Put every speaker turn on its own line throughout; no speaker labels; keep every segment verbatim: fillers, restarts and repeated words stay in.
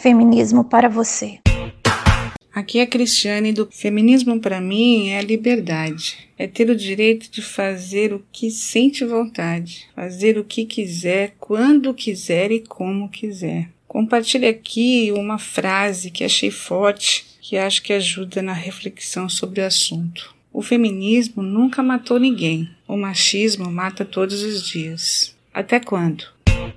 feminismo para você?
Aqui é a Cristiane do Feminismo para mim é a liberdade. É ter o direito de fazer o que sente vontade, fazer o que quiser, quando quiser e como quiser. Compartilho aqui uma frase que achei forte, que acho que ajuda na reflexão sobre o assunto. O feminismo nunca matou ninguém. O machismo mata todos os dias. Até quando?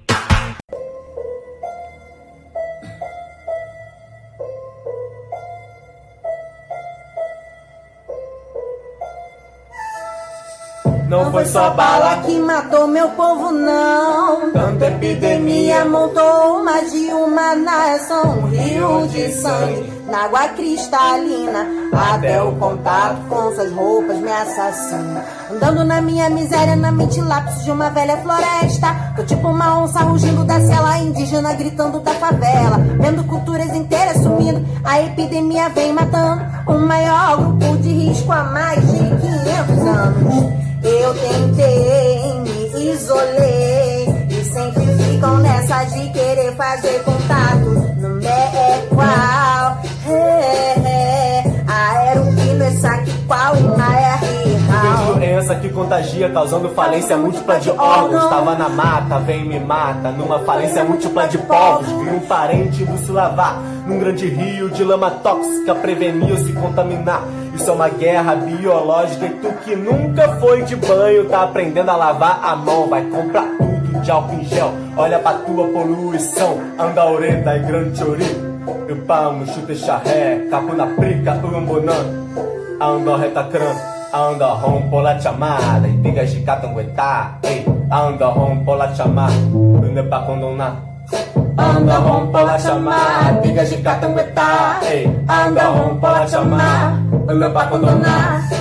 Não foi só bala que matou meu povo, não. Tanta epidemia montou mais de uma nação. Um rio de sangue na água cristalina. Até o contato com suas roupas me assassina. Andando na minha miséria, na mente lápis de uma velha floresta. Tô tipo uma onça rugindo da cela indígena, gritando da favela. Vendo culturas inteiras sumindo, a epidemia vem matando o maior grupo de risco há mais de quinhentos anos. Eu tentei, me isolei e sempre ficam nessa de querer fazer contato. Não é qual, é, é, aeropino, essa aqui qual e na é real.
Doença que contagia, causando falência múltipla de órgãos. Tava na mata, vem me mata, numa falência múltipla de povos. Vi um parente indo se lavar num grande rio de lama tóxica, prevenir ou se contaminar. Isso é uma guerra biológica e tu que nunca foi de banho tá aprendendo a lavar a mão. Vai comprar tudo de álcool em gel, olha pra tua poluição. Anda a orelha e grande chori, e pamo, chute charré, capo na prica, urambonan. Anda reta crã, anda rompo la chamada, e diga de catanguetá, ei. Anda rompo la chamada, não é pra condonar. Anda rompo la chamada, diga de catanguetá, ei. Anda rompo la chamada, não é pra condonar.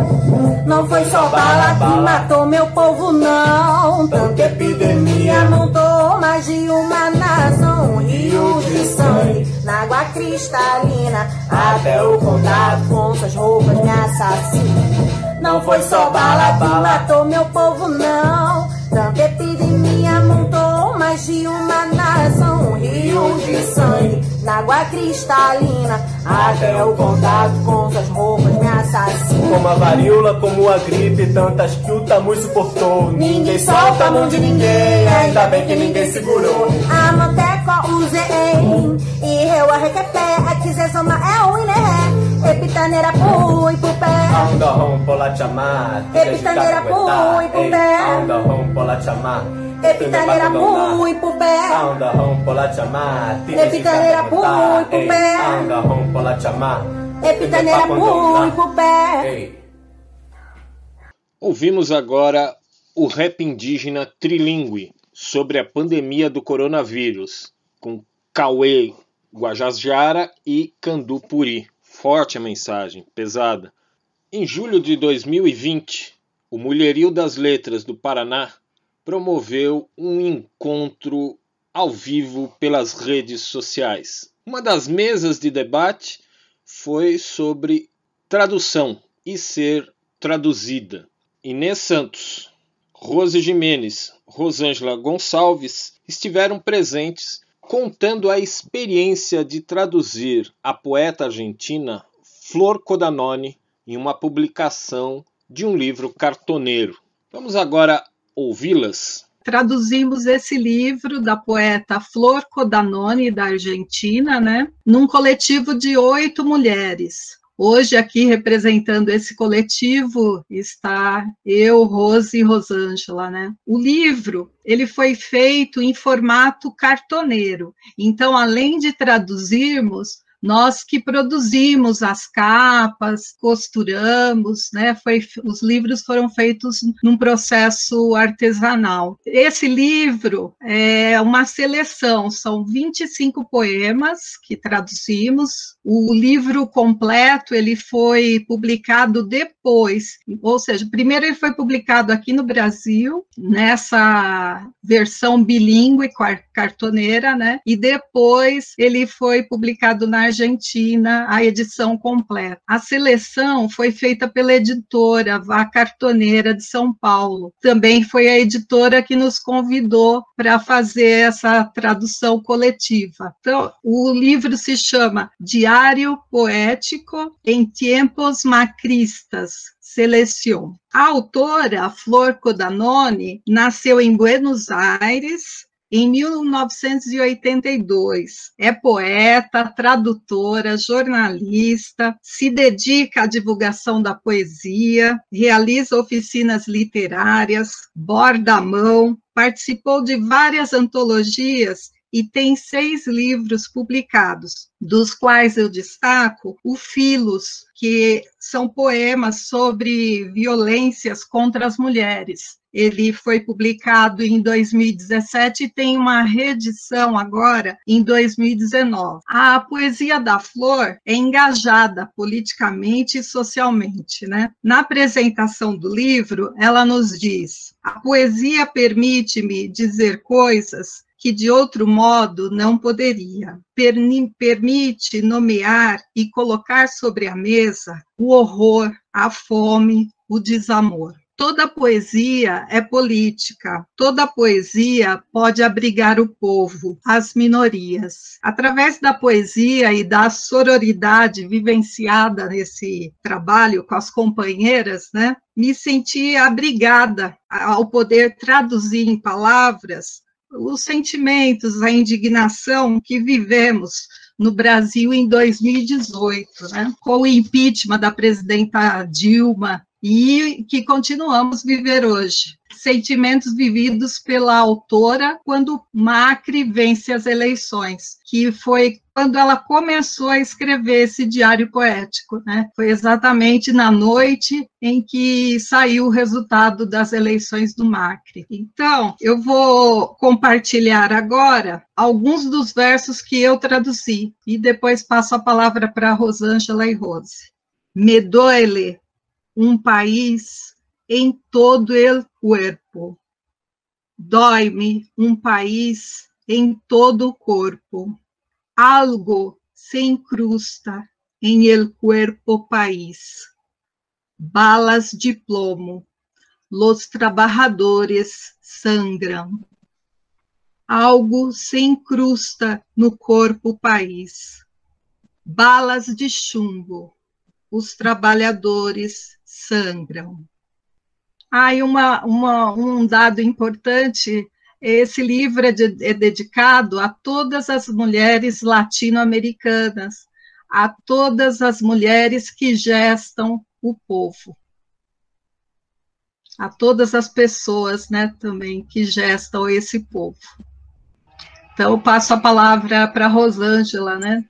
Não foi só bala que matou meu povo, não. Tanta epidemia montou mais de uma nação. Um rio de sangue na água cristalina. Até o contato com suas roupas me assassina. Não foi só bala que matou meu povo, não. Tanta epidemia montou mais de uma nação. Um rio de sangue na água cristalina. Até o contato com suas roupas me assassina.
Como a varíola, como a gripe, tantas que o tamu suportou. Ninguém solta a mão de ninguém, ainda bem que ninguém segurou.
A moteco usei e eu arrequepé. Aqui zé soma é o iné. Epitaneira pui pro pé.
Anda rompo la chamar,
Epitaneira pui pro pé.
Anda rompo la chamar,
Epitaneira pui pro pé.
Anda rompo la chamar,
Epitaneira pui pro pé.
Anda rompo la chamar,
Epitaneira pui pro pé.
Ouvimos agora o rap indígena trilingue sobre a pandemia do coronavírus, com Cauê Guajajara e Candu Puri. Forte a mensagem, pesada. Em julho de dois mil e vinte, o Mulherio das Letras do Paraná promoveu um encontro ao vivo pelas redes sociais. Uma das mesas de debate foi sobre tradução e ser traduzida. Inês Santos, Rose Jimenez, Rosângela Gonçalves estiveram presentes contando a experiência de traduzir a poeta argentina Flor Codanoni em uma publicação de um livro cartoneiro. Vamos agora ouvi-las.
Traduzimos esse livro da poeta Flor Codanoni, da Argentina, né, num coletivo de oito mulheres. Hoje, aqui representando esse coletivo, está eu, Rose e Rosângela, né? O livro, ele foi feito em formato cartoneiro. Então, além de traduzirmos, nós que produzimos as capas, costuramos, né? Foi, os livros foram feitos num processo artesanal. Esse livro é uma seleção, são vinte e cinco poemas que traduzimos. O livro completo ele foi publicado depois, ou seja, primeiro ele foi publicado aqui no Brasil, nessa versão bilíngue cartoneira, né? E depois ele foi publicado na Argentina, a edição completa. A seleção foi feita pela editora Vá Cartoneira de São Paulo. Também foi a editora que nos convidou para fazer essa tradução coletiva. Então, o livro se chama Diário Poético em Tiempos Macristas, Seleção. A autora, Flor Codanoni, nasceu em Buenos Aires em mil novecentos e oitenta e dois. É poeta, tradutora, jornalista, se dedica à divulgação da poesia, realiza oficinas literárias, borda à mão, participou de várias antologias e tem seis livros publicados, dos quais eu destaco o Filos, que são poemas sobre violências contra as mulheres. Ele foi publicado em dois mil e dezessete e tem uma reedição agora em dois mil e dezenove. A poesia da Flor é engajada politicamente e socialmente, né? Na apresentação do livro, ela nos diz: a poesia permite-me dizer coisas que de outro modo não poderia. Permite nomear e colocar sobre a mesa o horror, a fome, o desamor. Toda poesia é política, toda poesia pode abrigar o povo, as minorias. Através da poesia e da sororidade vivenciada nesse trabalho com as companheiras, né, me senti abrigada ao poder traduzir em palavras os sentimentos, a indignação que vivemos no Brasil em dois mil e dezoito, né, com o impeachment da presidenta Dilma, e que continuamos a viver hoje. Sentimentos vividos pela autora quando Macri vence as eleições, que foi quando ela começou a escrever esse diário poético, né? Foi exatamente na noite em que saiu o resultado das eleições do Macri. Então, eu vou compartilhar agora alguns dos versos que eu traduzi, e depois passo a palavra para Rosângela e Rose. Me duele um país em todo el cuerpo. Dói-me um país em todo o corpo. Algo se incrusta em el cuerpo país. Balas de plomo. Los trabajadores sangram. Algo se incrusta no corpo país. Balas de chumbo. Os trabalhadores sangram. Ah, e uma, uma, um dado importante, esse livro é, de, é dedicado a todas as mulheres latino-americanas, a todas as mulheres que gestam o povo, a todas as pessoas, né, também, que gestam esse povo. Então, eu passo a palavra para a Rosângela, né?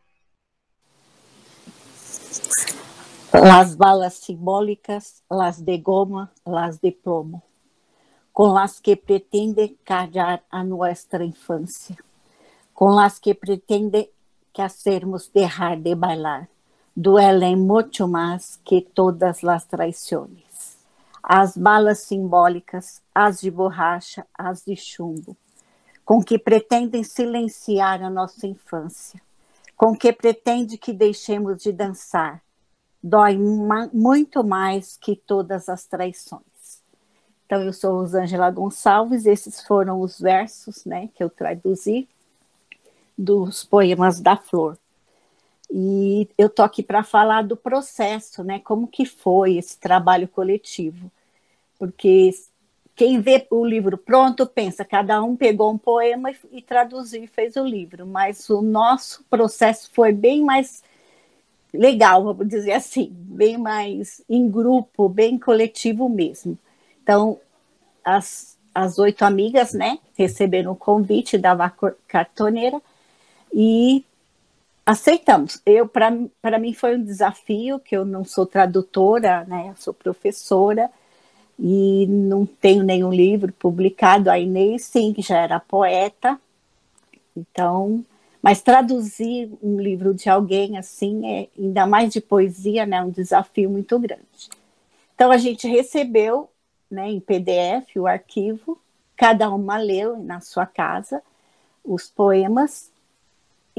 Las balas simbólicas, las de goma, las de plomo, con las que pretende callar a nuestra infancia, con las que pretende que hacermos dejar de bailar, duelen mucho más que todas las traiciones. As balas simbólicas, as de borracha, as de chumbo, com que pretendem silenciar a nossa infância, com que pretende que deixemos de dançar, dói muito mais que todas as traições. Então, eu sou Rosângela Gonçalves, esses foram os versos, né, que eu traduzi dos poemas da Flor. E eu estou aqui para falar do processo, né, como que foi esse trabalho coletivo. Porque quem vê o livro pronto pensa, cada um pegou um poema e, e traduziu e fez o livro, mas o nosso processo foi bem mais legal, vamos dizer assim, bem mais em grupo, bem coletivo mesmo. Então, as, as oito amigas, né, receberam o convite da Vá Cartoneira e aceitamos. Eu, para mim foi um desafio, que eu não sou tradutora, né, eu sou professora e não tenho nenhum livro publicado. A Inês, sim, que já era poeta, então... Mas traduzir um livro de alguém assim, é, ainda mais de poesia, né, é um desafio muito grande. Então, a gente recebeu, né, em P D F o arquivo, cada uma leu na sua casa os poemas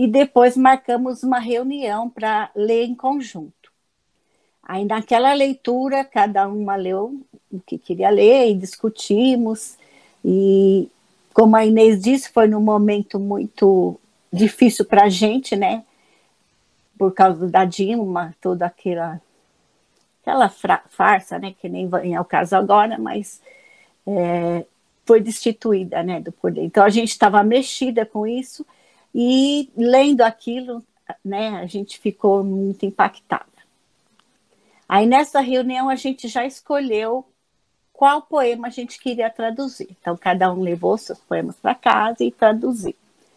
e depois marcamos uma reunião para ler em conjunto. Aí naquela leitura, cada uma leu o que queria ler e discutimos, e como a Inês disse, foi num momento muito difícil para a gente, né? Por causa da Dilma, toda aquela, aquela farsa, né? Que nem vem ao caso agora, mas é, foi destituída, né, do poder. Então a gente estava mexida com isso, e lendo aquilo, né, a gente ficou muito impactada. Aí nessa reunião a gente já escolheu qual poema a gente queria traduzir. Então cada um levou seus poemas para casa e traduziu.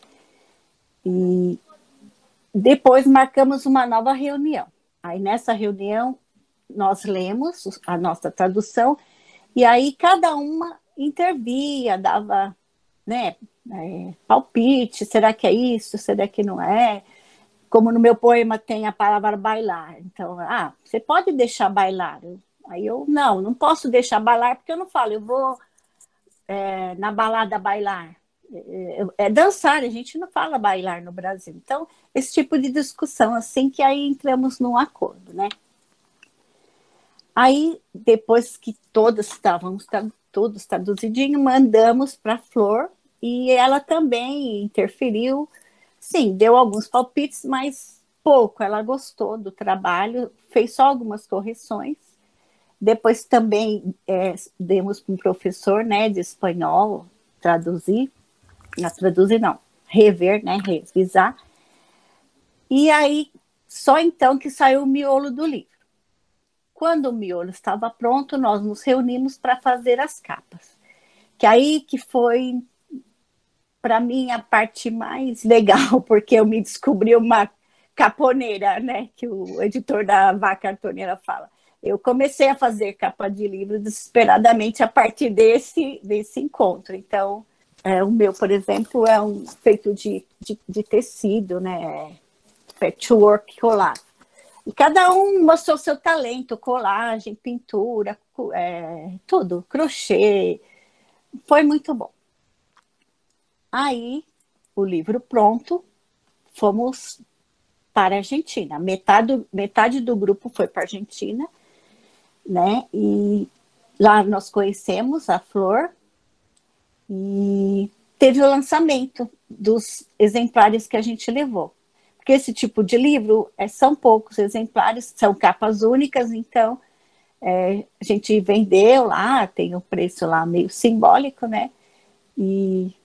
E depois marcamos uma nova reunião. Aí nessa reunião nós lemos a nossa tradução, e aí cada uma intervia, dava, né, é, palpite, será que é isso, será que não é? Como no meu poema tem a palavra bailar, então, ah, você pode deixar bailar? Aí eu, não, não posso deixar bailar, porque eu não falo, eu vou é, na balada bailar. É, é dançar, a gente não fala bailar no Brasil. Então, esse tipo de discussão, assim, que aí entramos num acordo, né? Aí, depois que todas estávamos todos traduzidinhos, mandamos para a Flor, e ela também interferiu. Sim, deu alguns palpites, mas pouco. Ela gostou do trabalho, fez só algumas correções. Depois também é, demos para um professor, né, de espanhol traduzir, não traduzir não, rever, né, revisar. E aí, só então que saiu o miolo do livro. Quando o miolo estava pronto, nós nos reunimos para fazer as capas. Que aí que foi, para mim, a parte mais legal, porque eu me descobri uma caponeira, né? Que o editor da Vaca Cartoneira fala. Eu comecei a fazer capa de livro desesperadamente a partir desse, desse encontro. Então, é, o meu, por exemplo, é um feito de, de, de tecido, né? Patchwork colado. E cada um mostrou seu talento, colagem, pintura, é, tudo, crochê. Foi muito bom. Aí, o livro pronto, fomos para a Argentina. Metade, metade do grupo foi para a Argentina, né? E lá nós conhecemos a Flor e teve o lançamento dos exemplares que a gente levou. Porque esse tipo de livro é, são poucos exemplares, são capas únicas, então é, a gente vendeu lá, tem o um preço lá meio simbólico, né? E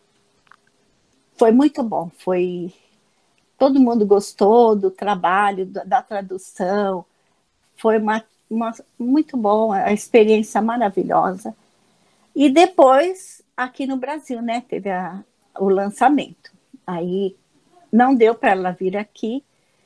foi muito bom, foi... Todo mundo gostou do trabalho, da, da tradução, foi uma, uma, muito bom, a experiência maravilhosa. E depois, aqui no Brasil, né, teve a, o lançamento. Aí não deu para ela vir aqui,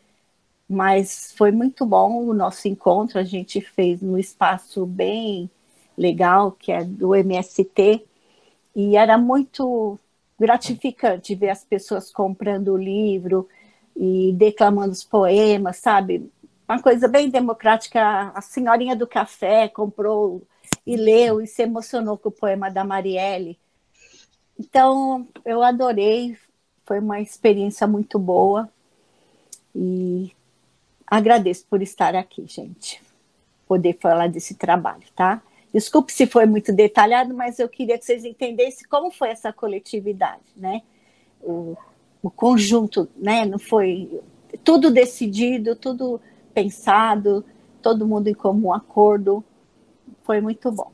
mas foi muito bom o nosso encontro, a gente fez num espaço bem legal, que é do M S T, e era muito gratificante ver as pessoas comprando o livro e declamando os poemas, sabe? Uma coisa bem democrática. A senhorinha do café comprou e leu e se emocionou com o poema da Marielle. Então, eu adorei, foi uma experiência muito boa e agradeço por estar aqui, gente, poder falar desse trabalho, tá? Desculpe se foi muito detalhado, mas eu queria que vocês entendessem como foi essa coletividade, né? O, o conjunto, né? Não foi tudo decidido, tudo pensado, todo mundo em comum acordo. Foi muito bom.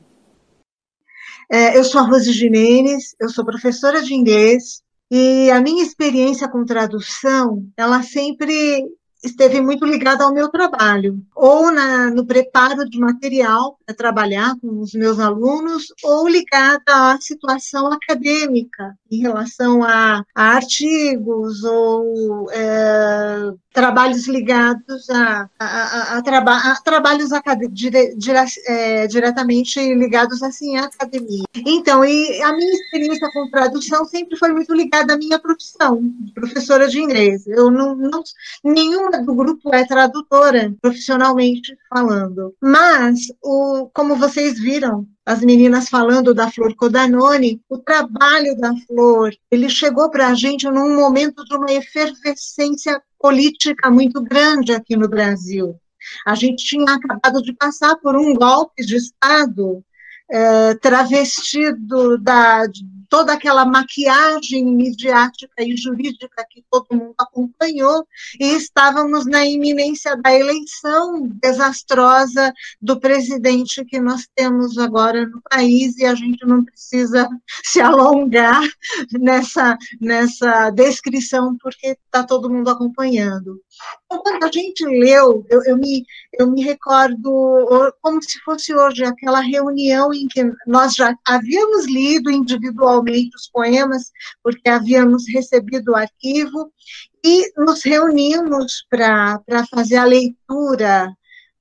É, eu sou a Rose Jimenez, eu sou professora de inglês e a minha experiência com tradução, ela sempre esteve muito ligada ao meu trabalho, ou na, no preparo de material para trabalhar com os meus alunos, ou ligada à situação acadêmica, em relação a, a artigos ou é, trabalhos ligados a, a, a, a, traba, a trabalhos dire, dire, é, diretamente ligados assim, à academia. Então, e a minha experiência com tradução sempre foi muito ligada à minha profissão, de professora de inglês. Eu não, não nenhuma fora do grupo é tradutora, profissionalmente falando. Mas, o, como vocês viram, as meninas falando da Flor Codanoni, o trabalho da Flor, ele chegou para a gente num momento de uma efervescência política muito grande aqui no Brasil. A gente tinha acabado de passar por um golpe de Estado, eh, travestido da, de toda aquela maquiagem midiática e jurídica que todo mundo acompanhou, e estávamos na iminência da eleição desastrosa do presidente que nós temos agora no país, e a gente não precisa se alongar nessa, nessa descrição, porque está todo mundo acompanhando. Então, quando a gente leu, eu, eu, me, eu me recordo como se fosse hoje, aquela reunião em que nós já havíamos lido individualmente os poemas, porque havíamos recebido o arquivo, e nos reunimos para fazer a leitura,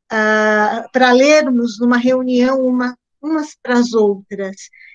uh, para lermos numa reunião uma, umas para as outras.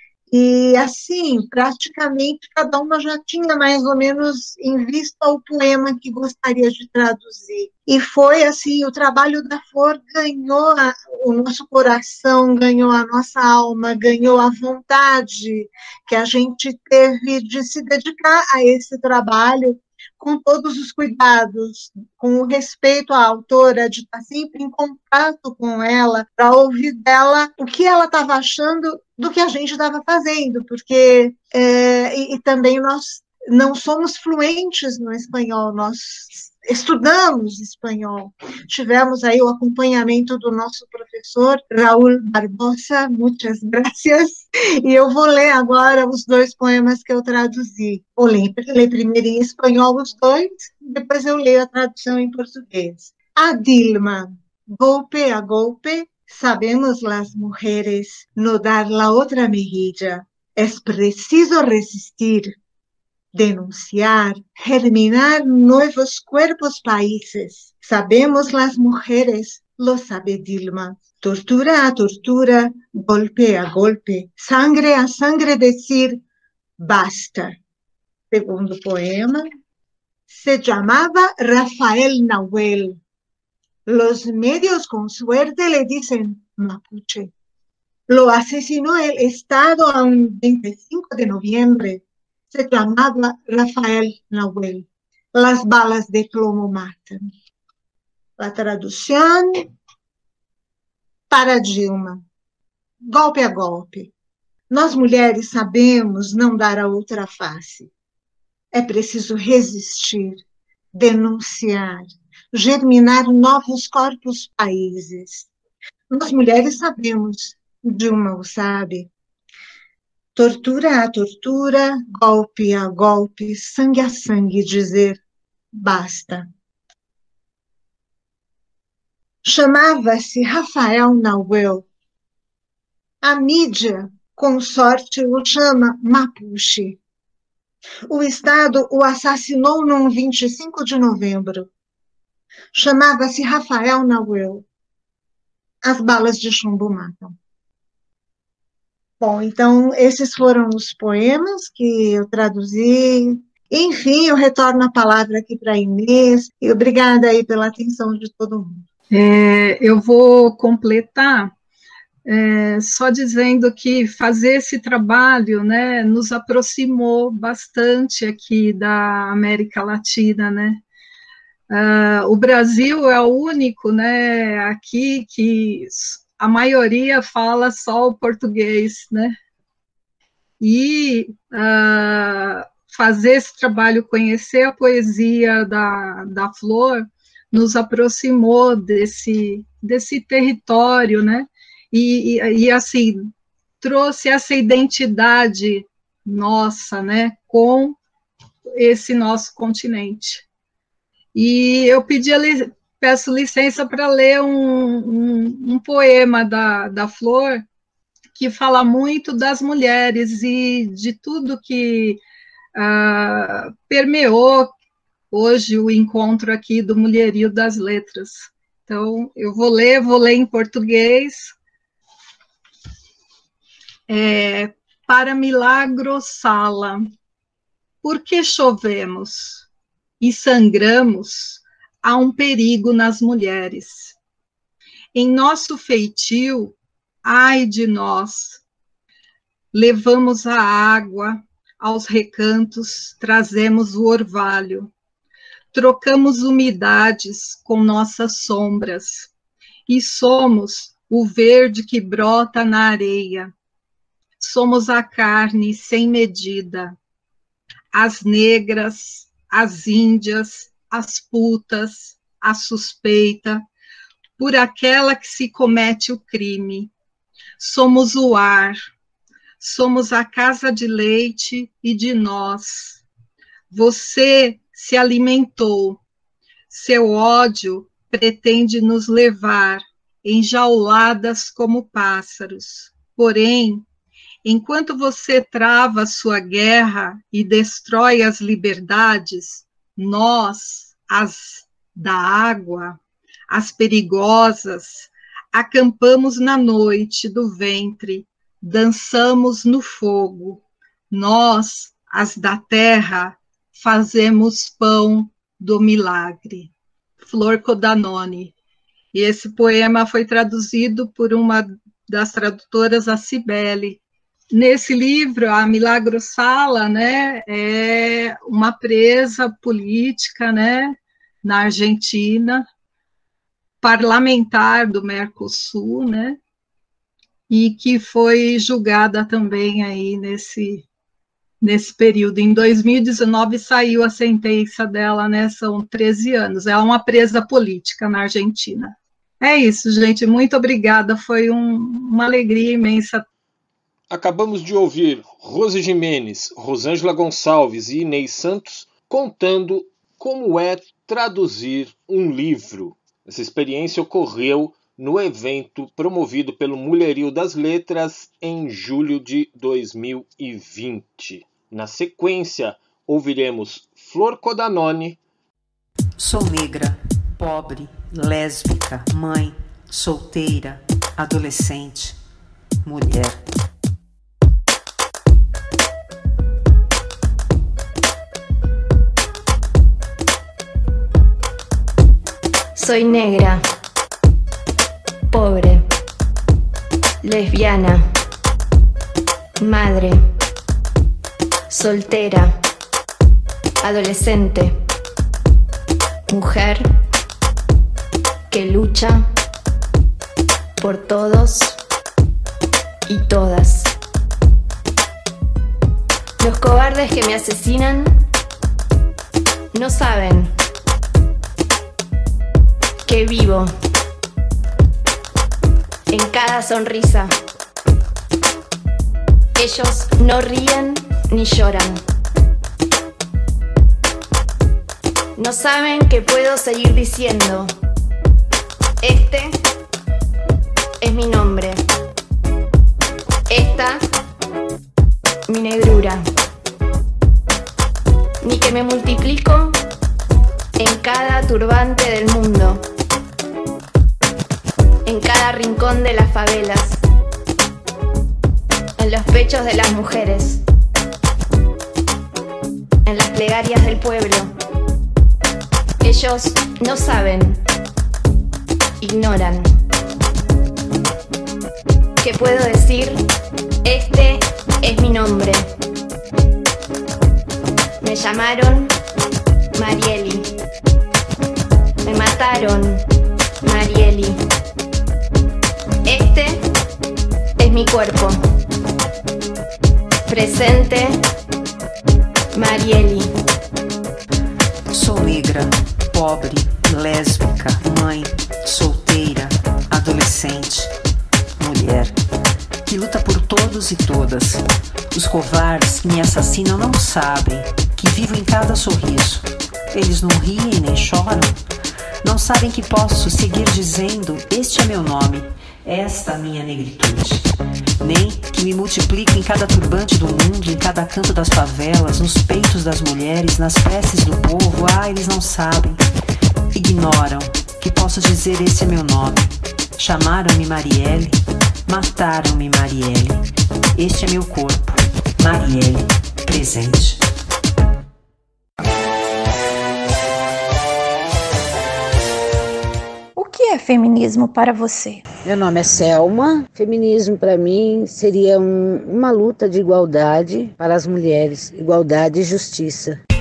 E, assim, praticamente cada uma já tinha mais ou menos em vista o poema que gostaria de traduzir. E foi assim, o trabalho da Flor ganhou a, o nosso coração, ganhou a nossa alma, ganhou a vontade que a gente teve de se dedicar a esse trabalho, com todos os cuidados, com o respeito à autora, de estar sempre em contato com ela, para ouvir dela o que ela estava achando do que a gente estava fazendo, porque é, e, e também nós não somos fluentes no espanhol, nós estudamos espanhol. Tivemos aí o acompanhamento do nosso professor, Raul Barbosa, muitas graças, e eu vou ler agora os dois poemas que eu traduzi. Vou ler, ler primeiro em espanhol os dois, depois eu leio a tradução em português. A Dilma, golpe a golpe, sabemos las mujeres no dar la otra mejilla. Es preciso resistir, denunciar, germinar nuevos cuerpos países. Sabemos las mujeres, lo sabe Dilma. Tortura a tortura, golpe a golpe, sangre a sangre decir basta. Segundo poema, se llamaba Rafael Nahuel. Los medios con suerte le dicen mapuche. Lo asesinó el Estado a un veinticinco de noviembre. Se llamaba Rafael Nahuel. Las balas de plomo matan. La traducción para Dilma. Golpe a golpe. Nós mulheres sabemos não dar a outra face. É preciso resistir, denunciar, germinar novos corpos países. Nós mulheres sabemos, Dilma o sabe. Tortura a tortura, golpe a golpe, sangue a sangue, dizer basta. Chamava-se Rafael Nahuel. A mídia, com sorte, o chama Mapuche. O Estado o assassinou num vinte e cinco de novembro. Chamava-se Rafael Nahuel. As balas de chumbo matam. Bom, então, esses foram os poemas que eu traduzi. Enfim, eu retorno a palavra aqui para a Inês. E obrigada aí pela atenção de todo mundo.
É, eu vou completar é, só dizendo que fazer esse trabalho, né, nos aproximou bastante aqui da América Latina, né? Uh, o Brasil é o único, né, aqui que a maioria fala só o português, né? E uh, fazer esse trabalho, conhecer a poesia da, da Flor, nos aproximou desse, desse território, né? E, e, e, assim, trouxe essa identidade nossa, né, com esse nosso continente. E eu pedi, peço licença para ler um, um, um poema da, da Flor, que fala muito das mulheres e de tudo que uh, permeou hoje o encontro aqui do Mulherio das Letras. Então, eu vou ler, vou ler em português. É, para Milagro Sala. Por que chovemos e sangramos há um perigo nas mulheres. Em nosso feitio, ai de nós, levamos a água, aos recantos trazemos o orvalho, trocamos umidades com nossas sombras, e somos o verde que brota na areia. Somos a carne sem medida, as negras, as índias, as putas, a suspeita, por aquela que se comete o crime. Somos o ar, somos a casa de leite e de nós. Você se alimentou, seu ódio pretende nos levar enjauladas como pássaros. Porém, enquanto você trava sua guerra e destrói as liberdades, nós, as da água, as perigosas, acampamos na noite do ventre, dançamos no fogo. Nós, as da terra, fazemos pão do milagre. Florco da Noni. E esse poema foi traduzido por uma das tradutoras, a Cibele. Nesse livro, a Milagro Sala, né, é uma presa política, né, na Argentina, parlamentar do Mercosul, né, e que foi julgada também aí nesse, nesse período. Em dois mil e dezenove saiu a sentença dela, né, são treze anos. Ela é uma presa política na Argentina. É isso, gente, muito obrigada, foi um, uma alegria imensa.
Acabamos de ouvir Rose Jimenez, Rosângela Gonçalves e Inês Santos contando como é traduzir um livro. Essa experiência ocorreu no evento promovido pelo Mulherio das Letras em julho de dois mil e vinte. Na sequência, ouviremos Florco da Noni.
Sou negra, pobre, lésbica, mãe, solteira, adolescente, mulher.
Soy negra, pobre, lesbiana, madre, soltera, adolescente, mujer que lucha por todos y todas. Los cobardes que me asesinan no saben que vivo en cada sonrisa. Ellos no ríen ni lloran. No saben que puedo seguir diciendo: este es mi nombre. Esta, mi negrura. Ni que me multiplico en cada turbante del mundo, en cada rincón de las favelas, en los pechos de las mujeres, en las plegarias del pueblo. Ellos no saben, ignoran. ¿Qué puedo decir? Este es mi nombre. Me llamaron Marieli. Me mataron Marieli. Este es mi cuerpo. Presente Marieli.
Sou negra, pobre, lésbica, mãe, solteira, adolescente, mulher, que luta por todos e todas. Os covardes que me assassinam não sabem que vivo em cada sorriso. Eles não riem nem choram. Não sabem que posso seguir dizendo: este é meu nome, esta a minha negritude. Nem que me multiplico em cada turbante do mundo, em cada canto das favelas, nos peitos das mulheres, nas preces do povo. Ah, eles não sabem, ignoram que posso dizer: esse é meu nome. Chamaram-me Marieli, mataram-me Marieli. Este é meu corpo, Marieli, presente.
é feminismo para você?
Meu nome é Selma. Feminismo para mim seria um, uma luta de igualdade para as mulheres, igualdade e justiça.